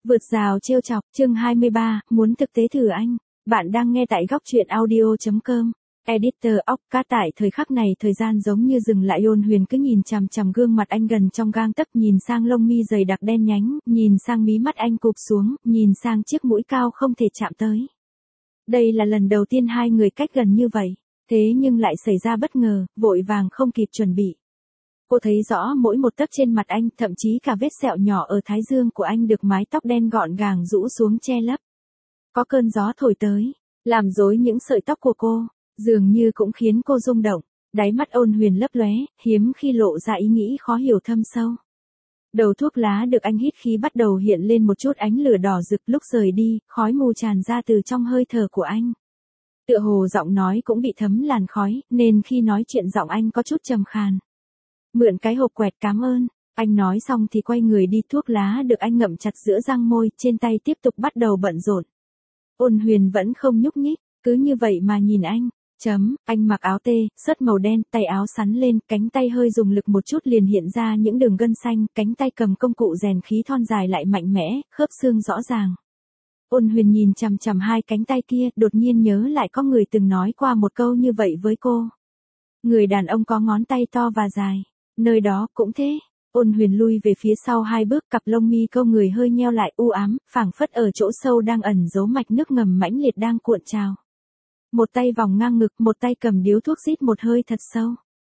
Vượt rào trêu chọc, chương 23, muốn thực tế thử anh. Bạn đang nghe tại góc truyện audio.com. Editor Occat. Tại thời khắc này thời gian giống như dừng lại, Ôn Huyền cứ nhìn chằm chằm gương mặt anh gần trong gang tấc, nhìn sang lông mi dày đặc đen nhánh, nhìn sang mí mắt anh cụp xuống, nhìn sang chiếc mũi cao không thể chạm tới. Đây là lần đầu tiên hai người cách gần như vậy, thế nhưng lại xảy ra bất ngờ, vội vàng không kịp chuẩn bị. Cô thấy rõ mỗi một tấc trên mặt anh, thậm chí cả vết sẹo nhỏ ở thái dương của anh được mái tóc đen gọn gàng rũ xuống che lấp. Có cơn gió thổi tới, làm rối những sợi tóc của cô, dường như cũng khiến cô rung động. Đáy mắt Ôn Huyền lấp lóe, hiếm khi lộ ra ý nghĩ khó hiểu thâm sâu. Đầu thuốc lá được anh hít khí bắt đầu hiện lên một chút ánh lửa đỏ rực, lúc rời đi, khói mù tràn ra từ trong hơi thở của anh. Tựa hồ giọng nói cũng bị thấm làn khói, nên khi nói chuyện giọng anh có chút trầm khàn. Mượn cái hộp quẹt, cảm ơn. Anh nói xong thì quay người đi, thuốc lá được anh ngậm chặt giữa răng môi, trên tay tiếp tục bắt đầu bận rộn. Ôn Huyền vẫn không nhúc nhích, cứ như vậy mà nhìn anh. Anh mặc áo tê, sớt màu đen, tay áo sắn lên, cánh tay hơi dùng lực một chút liền hiện ra những đường gân xanh, cánh tay cầm công cụ rèn khí thon dài lại mạnh mẽ, khớp xương rõ ràng. Ôn Huyền nhìn chằm chằm hai cánh tay kia, đột nhiên nhớ lại có người từng nói qua một câu như vậy với cô. Người đàn ông có ngón tay to và dài. Nơi đó cũng thế. Ôn Huyền lui về phía sau hai bước, cặp lông mi câu người hơi nheo lại, u ám, phảng phất ở chỗ sâu đang ẩn giấu mạch nước ngầm mãnh liệt đang cuộn trào. Một tay vòng ngang ngực, một tay cầm điếu thuốc, rít một hơi thật sâu.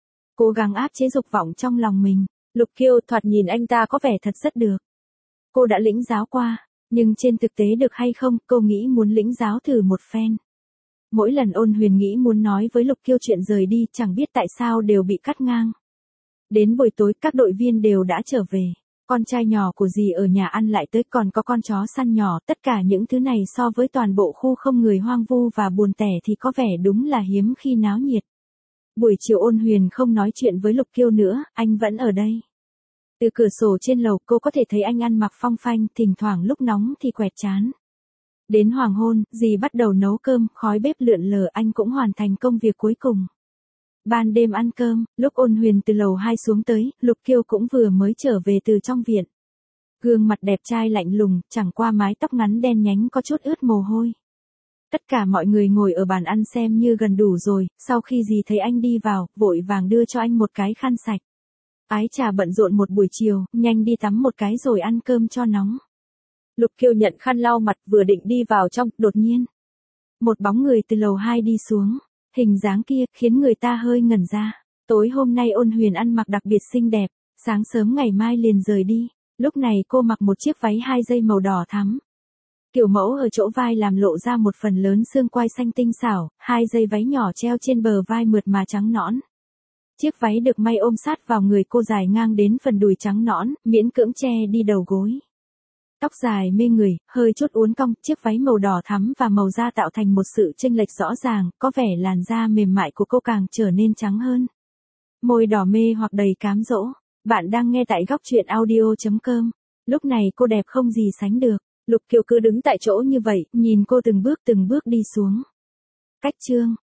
Cố gắng áp chế dục vọng trong lòng mình. Lục Kiêu, thoạt nhìn anh ta có vẻ thật rất được. Cô đã lĩnh giáo qua, nhưng trên thực tế được hay không, cô nghĩ muốn lĩnh giáo thử một phen. Mỗi lần Ôn Huyền nghĩ muốn nói với Lục Kiêu chuyện rời đi, chẳng biết tại sao đều bị cắt ngang. Đến buổi tối các đội viên đều đã trở về, con trai nhỏ của dì ở nhà ăn lại tới, còn có con chó săn nhỏ, tất cả những thứ này so với toàn bộ khu không người hoang vu và buồn tẻ thì có vẻ đúng là hiếm khi náo nhiệt. Buổi chiều Ôn Huyền không nói chuyện với Lục Kiêu nữa, anh vẫn ở đây. Từ cửa sổ trên lầu cô có thể thấy anh ăn mặc phong phanh, thỉnh thoảng lúc nóng thì quẹt chán. Đến hoàng hôn, dì bắt đầu nấu cơm, khói bếp lượn lờ, anh cũng hoàn thành công việc cuối cùng. Ban đêm ăn cơm, lúc Ôn Huyền từ lầu 2 xuống tới, Lục Kiêu cũng vừa mới trở về từ trong viện. Gương mặt đẹp trai lạnh lùng, chẳng qua mái tóc ngắn đen nhánh có chút ướt mồ hôi. Tất cả mọi người ngồi ở bàn ăn xem như gần đủ rồi, sau khi dì thấy anh đi vào, vội vàng đưa cho anh một cái khăn sạch. Ái trà bận rộn một buổi chiều, nhanh đi tắm một cái rồi ăn cơm cho nóng. Lục Kiêu nhận khăn lau mặt, vừa định đi vào trong, đột nhiên một bóng người từ lầu 2 đi xuống. Hình dáng kia khiến người ta hơi ngẩn ra. Tối hôm nay Ôn Huyền ăn mặc đặc biệt xinh đẹp, sáng sớm ngày mai liền rời đi. Lúc này cô mặc một chiếc váy 2 dây màu đỏ thắm. Kiểu mẫu ở chỗ vai làm lộ ra một phần lớn xương quai xanh tinh xảo, 2 dây váy nhỏ treo trên bờ vai mượt mà trắng nõn. Chiếc váy được may ôm sát vào người cô, dài ngang đến phần đùi trắng nõn, miễn cưỡng che đi đầu gối. Tóc dài mê người, hơi chút uốn cong, chiếc váy màu đỏ thắm và màu da tạo thành một sự chênh lệch rõ ràng, có vẻ làn da mềm mại của cô càng trở nên trắng hơn. Môi đỏ mê hoặc đầy cám dỗ. Bạn đang nghe tại góc truyện audio.com. Lúc này cô đẹp không gì sánh được. Lục Kiều cứ đứng tại chỗ như vậy, nhìn cô từng bước đi xuống. Cách chương